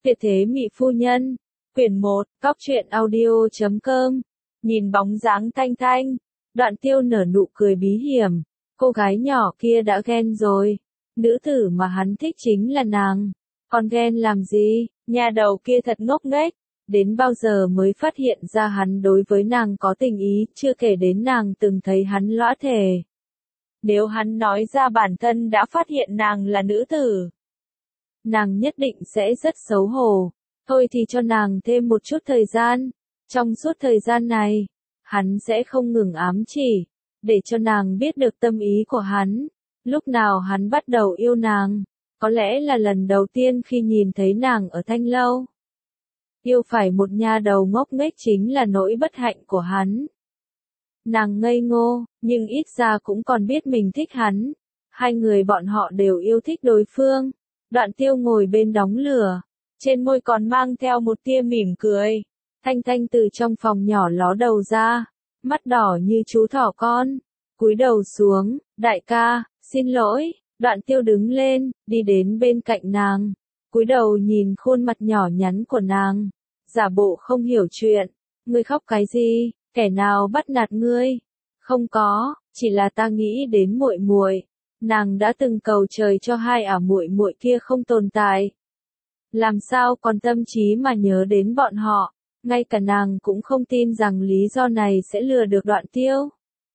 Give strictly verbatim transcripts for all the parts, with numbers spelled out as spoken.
Tuyệt thế mỹ phu nhân. Quyển một, Cóc truyện audio chấm com. Nhìn bóng dáng Thanh Thanh, Đoạn Tiêu nở nụ cười bí hiểm. Cô gái nhỏ kia đã ghen rồi. Nữ tử mà hắn thích chính là nàng. Còn ghen làm gì? Nhà đầu kia thật ngốc nghếch. Đến bao giờ mới phát hiện ra hắn đối với nàng có tình ý, chưa kể đến nàng từng thấy hắn lõa thể. Nếu hắn nói ra bản thân đã phát hiện nàng là nữ tử, nàng nhất định sẽ rất xấu hổ. Thôi thì cho nàng thêm một chút thời gian. Trong suốt thời gian này, hắn sẽ không ngừng ám chỉ, để cho nàng biết được tâm ý của hắn. Lúc nào hắn bắt đầu yêu nàng, có lẽ là lần đầu tiên khi nhìn thấy nàng ở Thanh Lâu. Yêu phải một nha đầu ngốc nghếch chính là nỗi bất hạnh của hắn. Nàng ngây ngô, nhưng ít ra cũng còn biết mình thích hắn. Hai người bọn họ đều yêu thích đối phương. Đoạn Tiêu ngồi bên đống lửa, trên môi còn mang theo một tia mỉm cười. Thanh Thanh từ trong phòng nhỏ ló đầu ra, mắt đỏ như chú thỏ con, cúi đầu xuống. Đại ca, xin lỗi. Đoạn Tiêu đứng lên, đi đến bên cạnh nàng, cúi đầu nhìn khuôn mặt nhỏ nhắn của nàng, giả bộ không hiểu chuyện. Ngươi khóc cái gì? Kẻ nào bắt nạt ngươi? Không có, chỉ là ta nghĩ đến muội muội. Nàng đã từng cầu trời cho hai ả muội muội kia không tồn tại. Làm sao còn tâm trí mà nhớ đến bọn họ? Ngay cả nàng cũng không tin rằng lý do này sẽ lừa được Đoạn Tiêu.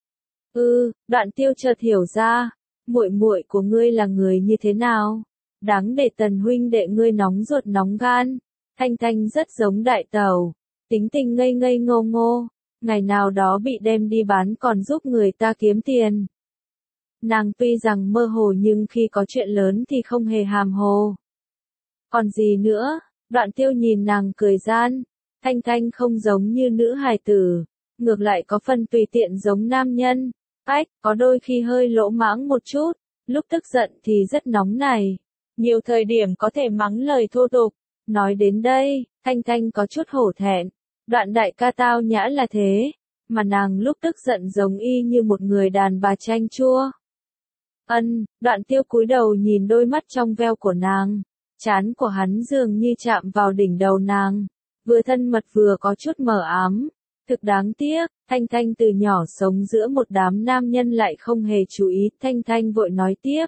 Ừ, Đoạn Tiêu chợt hiểu ra, muội muội của ngươi là người như thế nào? Đáng để Tần huynh đệ ngươi nóng ruột nóng gan. Thanh Thanh rất giống đại tẩu, tính tình ngây ngây ngô ngô, ngày nào đó bị đem đi bán còn giúp người ta kiếm tiền. Nàng tuy rằng mơ hồ nhưng khi có chuyện lớn thì không hề hàm hồ. Còn gì nữa? Đoạn Tiêu nhìn nàng cười gian. Thanh Thanh không giống như nữ hài tử, ngược lại có phần tùy tiện giống nam nhân. Ách, có đôi khi hơi lỗ mãng một chút, lúc tức giận thì rất nóng này. Nhiều thời điểm có thể mắng lời thô tục. Nói đến đây, Thanh Thanh có chút hổ thẹn. Đoạn đại ca tao nhã là thế, mà nàng lúc tức giận giống y như một người đàn bà chanh chua. Ân, Đoạn Tiêu cúi đầu nhìn đôi mắt trong veo của nàng, trán của hắn dường như chạm vào đỉnh đầu nàng, vừa thân mật vừa có chút mờ ám. Thực đáng tiếc, Thanh Thanh từ nhỏ sống giữa một đám nam nhân lại không hề chú ý. Thanh Thanh vội nói tiếp.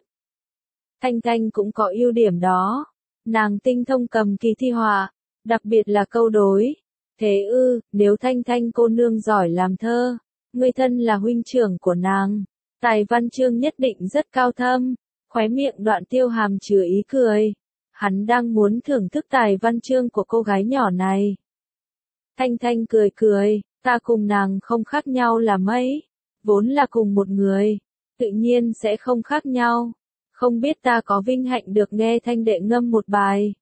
Thanh Thanh cũng có ưu điểm đó. Nàng tinh thông cầm kỳ thi họa, đặc biệt là câu đối. Thế ư, nếu Thanh Thanh cô nương giỏi làm thơ, ngươi thân là huynh trưởng của nàng, tài văn chương nhất định rất cao thâm. Khóe miệng Đoạn Tiêu hàm chứa ý cười. Hắn đang muốn thưởng thức tài văn chương của cô gái nhỏ này. Thanh Thanh cười cười, ta cùng nàng không khác nhau là mấy, vốn là cùng một người, tự nhiên sẽ không khác nhau. Không biết ta có vinh hạnh được nghe Thanh đệ ngâm một bài.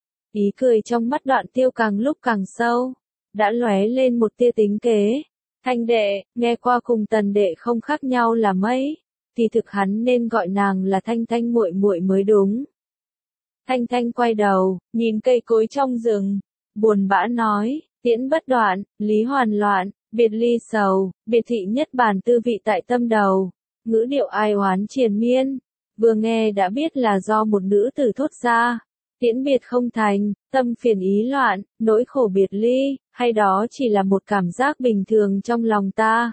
Ý cười trong mắt Đoạn Tiêu càng lúc càng sâu, đã lóe lên một tia tính kế. Thanh đệ, nghe qua cùng Tần đệ không khác nhau là mấy, thì thực hắn nên gọi nàng là Thanh Thanh muội muội mới đúng. Thanh Thanh quay đầu, nhìn cây cối trong rừng, buồn bã nói, tiễn bất đoạn, lý hoàn loạn, biệt ly sầu, biệt thị nhất bản tư vị tại tâm đầu. Ngữ điệu ai oán triền miên, vừa nghe đã biết là do một nữ tử thốt ra. Tiễn biệt không thành, tâm phiền ý loạn, nỗi khổ biệt ly, hay đó chỉ là một cảm giác bình thường trong lòng ta?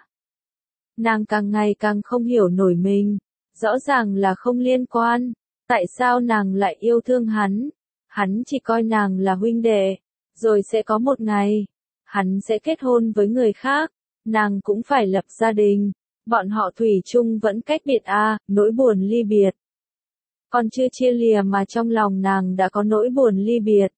Nàng càng ngày càng không hiểu nổi mình, rõ ràng là không liên quan, tại sao nàng lại yêu thương hắn? Hắn chỉ coi nàng là huynh đệ, rồi sẽ có một ngày, hắn sẽ kết hôn với người khác, nàng cũng phải lập gia đình, bọn họ thủy chung vẫn cách biệt à, nỗi buồn ly biệt. Còn chưa chia lìa mà trong lòng nàng đã có nỗi buồn ly biệt.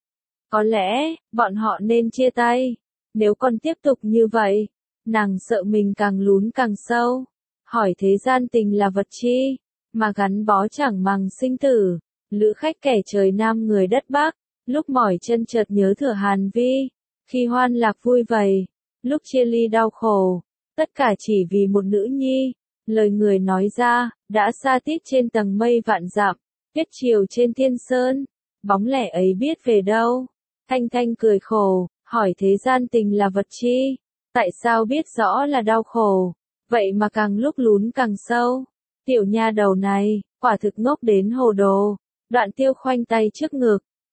Có lẽ, bọn họ nên chia tay. Nếu còn tiếp tục như vậy, nàng sợ mình càng lún càng sâu. Hỏi thế gian tình là vật chi, mà gắn bó chẳng màng sinh tử. Lữ khách kẻ trời Nam người đất Bắc, lúc mỏi chân chợt nhớ Thừa Hàn Vi. Khi hoan lạc vui vầy, lúc chia ly đau khổ, tất cả chỉ vì một nữ nhi. Lời người nói ra, đã xa tít trên tầng mây vạn dặm, tuyết chiều trên thiên sơn, bóng lẻ ấy biết về đâu. Thanh Thanh cười khổ, hỏi thế gian tình là vật chi? Tại sao biết rõ là đau khổ, vậy mà càng lúc lún càng sâu? Tiểu nha đầu này, quả thực ngốc đến hồ đồ. Đoạn Tiêu khoanh tay trước ngực,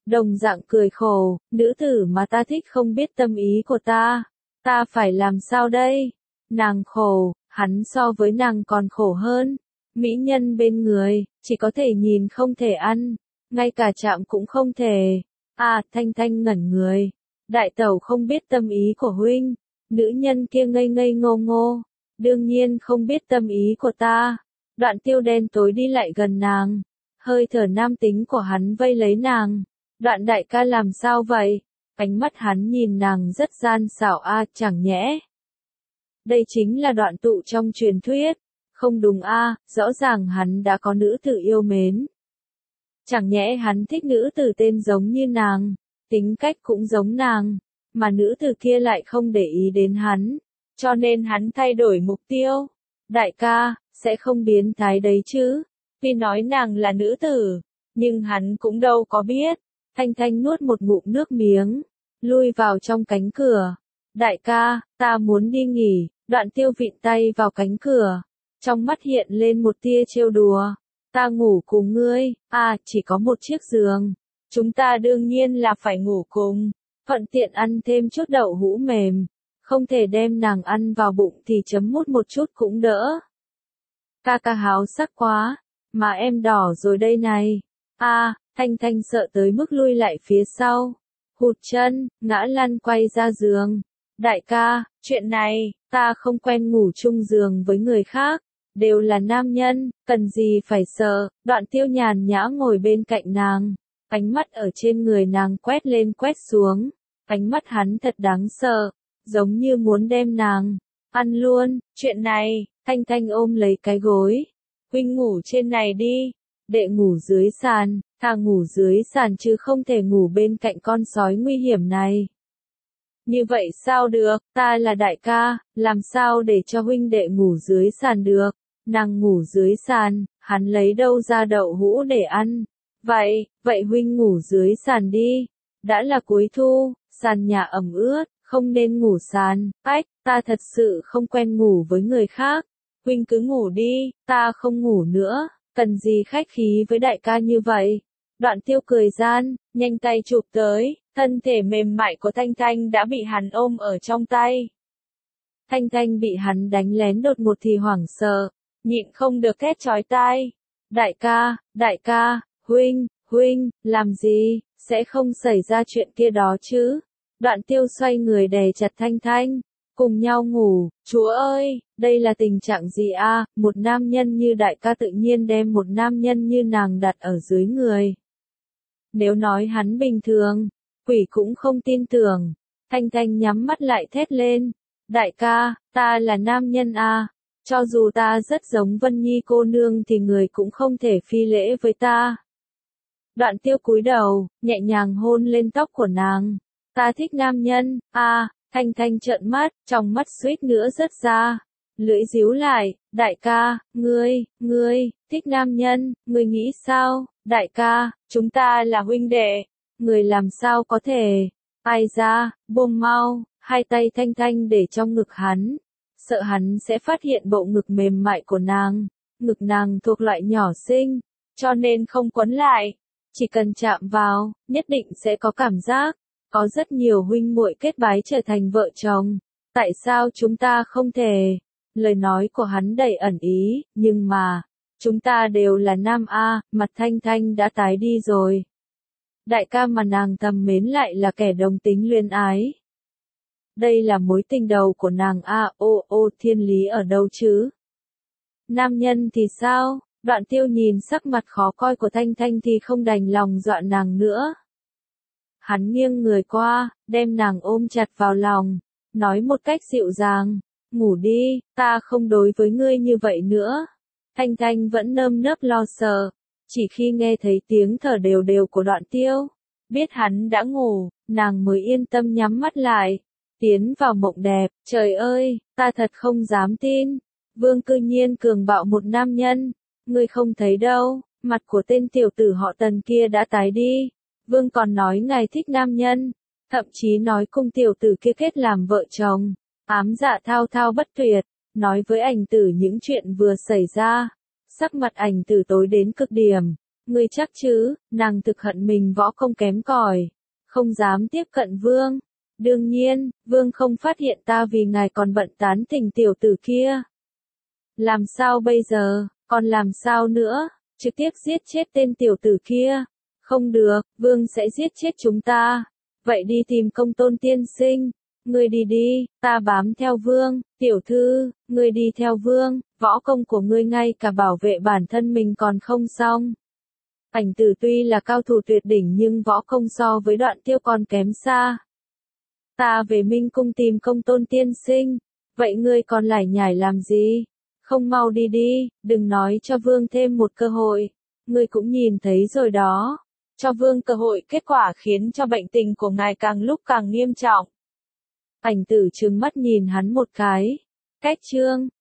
Đồng dạng cười khổ, nữ tử mà ta thích không biết tâm ý của ta. Ta phải làm sao đây? Nàng khổ, hắn so với nàng còn khổ hơn. Mỹ nhân bên người, chỉ có thể nhìn không thể ăn, ngay cả chạm cũng không thể. À, Thanh Thanh ngẩn người. Đại tẩu không biết tâm ý của huynh. Nữ nhân kia ngây ngây ngô ngô. Đương nhiên không biết tâm ý của ta. Đoạn Tiêu đen tối đi lại gần nàng. Hơi thở nam tính của hắn vây lấy nàng. Đoạn đại ca làm sao vậy? Ánh mắt hắn nhìn nàng rất gian xảo a, à, chẳng nhẽ. Đây chính là Đoạn Tụ trong truyền thuyết. Không đúng a, à, rõ ràng hắn đã có nữ tử yêu mến. Chẳng nhẽ hắn thích nữ tử tên giống như nàng, tính cách cũng giống nàng, mà nữ tử kia lại không để ý đến hắn, cho nên hắn thay đổi mục tiêu. Đại ca, sẽ không biến thái đấy chứ? Tuy nói nàng là nữ tử, nhưng hắn cũng đâu có biết. Thanh Thanh nuốt một ngụm nước miếng, lui vào trong cánh cửa. Đại ca, ta muốn đi nghỉ. Đoạn Tiêu vịn tay vào cánh cửa, trong mắt hiện lên một tia trêu đùa. Ta ngủ cùng ngươi, à, chỉ có một chiếc giường. Chúng ta đương nhiên là phải ngủ cùng, thuận tiện ăn thêm chút đậu hũ mềm. Không thể đem nàng ăn vào bụng thì chấm mút một chút cũng đỡ. Ca ca háo sắc quá, mà em đỏ rồi đây này. À, Thanh Thanh sợ tới mức lui lại phía sau. Hụt chân, ngã lăn quay ra giường. Đại ca, chuyện này, ta không quen ngủ chung giường với người khác. Đều là nam nhân, cần gì phải sợ. Đoạn Tiêu nhàn nhã ngồi bên cạnh nàng. Ánh mắt ở trên người nàng quét lên quét xuống. Ánh mắt hắn thật đáng sợ, giống như muốn đem nàng ăn luôn. Chuyện này, Thanh Thanh ôm lấy cái gối. Huynh ngủ trên này đi. Đệ ngủ dưới sàn, thà ngủ dưới sàn chứ không thể ngủ bên cạnh con sói nguy hiểm này. Như vậy sao được, ta là đại ca, làm sao để cho huynh đệ ngủ dưới sàn được? Nàng ngủ dưới sàn, hắn lấy đâu ra đậu hũ để ăn? Vậy, vậy huynh ngủ dưới sàn đi. Đã là cuối thu, sàn nhà ẩm ướt, không nên ngủ sàn. Ách, ta thật sự không quen ngủ với người khác. Huynh cứ ngủ đi, ta không ngủ nữa. Cần gì khách khí với đại ca như vậy? Đoạn Tiêu cười gian, nhanh tay chụp tới, thân thể mềm mại của Thanh Thanh đã bị hắn ôm ở trong tay. Thanh Thanh bị hắn đánh lén đột ngột thì hoảng sợ, nhịn không được thét chói tai. Đại ca, đại ca, huynh, huynh, làm gì, sẽ không xảy ra chuyện kia đó chứ? Đoạn Tiêu xoay người đè chặt Thanh Thanh, cùng nhau ngủ. Chúa ơi, đây là tình trạng gì a? À? Một nam nhân như đại ca tự nhiên đem một nam nhân như nàng đặt ở dưới người. Nếu nói hắn bình thường, quỷ cũng không tin tưởng. Thanh Thanh nhắm mắt lại thét lên. Đại ca, ta là nam nhân a, à? Cho dù ta rất giống Vân Nhi cô nương thì người cũng không thể phi lễ với ta. Đoạn Tiêu cúi đầu, nhẹ nhàng hôn lên tóc của nàng. Ta thích nam nhân, a. À, Thanh Thanh trợn mắt, trong mắt suýt nữa rớt ra. Lưỡi díu lại, đại ca, ngươi, ngươi, thích nam nhân, ngươi nghĩ sao? Đại ca, chúng ta là huynh đệ, người làm sao có thể? Ai ra, buông mau, hai tay Thanh Thanh để trong ngực hắn. Sợ hắn sẽ phát hiện bộ ngực mềm mại của nàng. Ngực nàng thuộc loại nhỏ xinh, cho nên không quấn lại. Chỉ cần chạm vào, nhất định sẽ có cảm giác. Có rất nhiều huynh muội kết bái trở thành vợ chồng. Tại sao chúng ta không thể? Lời nói của hắn đầy ẩn ý, nhưng mà, chúng ta đều là nam a, mặt Thanh Thanh đã tái đi rồi. Đại ca mà nàng thầm mến lại là kẻ đồng tính luyến ái. Đây là mối tình đầu của nàng a, ô ô thiên lý ở đâu chứ? Nam nhân thì sao? Đoạn Tiêu nhìn sắc mặt khó coi của Thanh Thanh thì không đành lòng dọa nàng nữa. Hắn nghiêng người qua, đem nàng ôm chặt vào lòng, nói một cách dịu dàng, ngủ đi, ta không đối với ngươi như vậy nữa. Thanh Thanh vẫn nơm nớp lo sợ, chỉ khi nghe thấy tiếng thở đều đều của Đoạn Tiêu, biết hắn đã ngủ, nàng mới yên tâm nhắm mắt lại, tiến vào mộng đẹp. Trời ơi, ta thật không dám tin, Vương cư nhiên cường bạo một nam nhân, ngươi không thấy đâu, mặt của tên tiểu tử họ Tần kia đã tái đi. Vương còn nói ngài thích nam nhân, thậm chí nói cùng tiểu tử kia kết làm vợ chồng, ám dạ thao thao bất tuyệt, nói với ảnh tử những chuyện vừa xảy ra. Sắc mặt ảnh tử tối đến cực điểm, Ngươi chắc chứ, nàng thực hận mình võ công kém cỏi, không dám tiếp cận vương. Đương nhiên, vương không phát hiện ta vì ngài còn bận tán tỉnh tiểu tử kia. Làm sao bây giờ, còn làm sao nữa, trực tiếp giết chết tên tiểu tử kia. Không được, vương sẽ giết chết chúng ta. Vậy đi tìm Công Tôn tiên sinh. Ngươi đi đi, ta bám theo vương. Tiểu thư, ngươi đi theo vương, võ công của ngươi ngay cả bảo vệ bản thân mình còn không xong. Ảnh Tử tuy là cao thủ tuyệt đỉnh nhưng võ công so với Đoạn Tiêu còn kém xa. Ta về Minh Cung tìm Công Tôn tiên sinh. Vậy ngươi còn lải nhải làm gì? Không mau đi đi, đừng nói cho vương thêm một cơ hội. Ngươi cũng nhìn thấy rồi đó. Cho vương cơ hội kết quả khiến cho bệnh tình của ngài càng lúc càng nghiêm trọng. Ảnh Tử trừng mắt nhìn hắn một cái. Cách chương